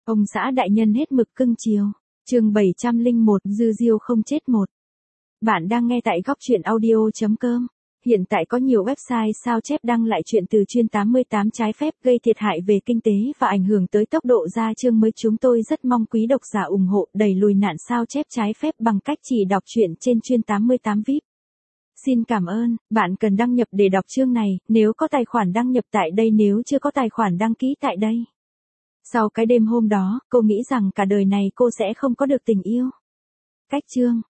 Ông xã đại nhân hết mực cưng chiều. Chương 701, Dư Diêu không chết một. Bạn đang nghe tại góc truyện audio.com. Hiện tại có nhiều website sao chép đăng lại chuyện từ chuyên 88 trái phép gây thiệt hại về kinh tế và ảnh hưởng tới tốc độ ra chương mới. Chúng tôi rất mong quý độc giả ủng hộ đẩy lùi nạn sao chép trái phép bằng cách chỉ đọc truyện trên chuyên 88 VIP. Xin cảm ơn. Bạn cần đăng nhập để đọc chương này, nếu có tài khoản đăng nhập tại đây, nếu chưa có tài khoản đăng ký tại đây. Sau cái đêm hôm đó, cô nghĩ rằng cả đời này cô sẽ không có được tình yêu. Cách chương.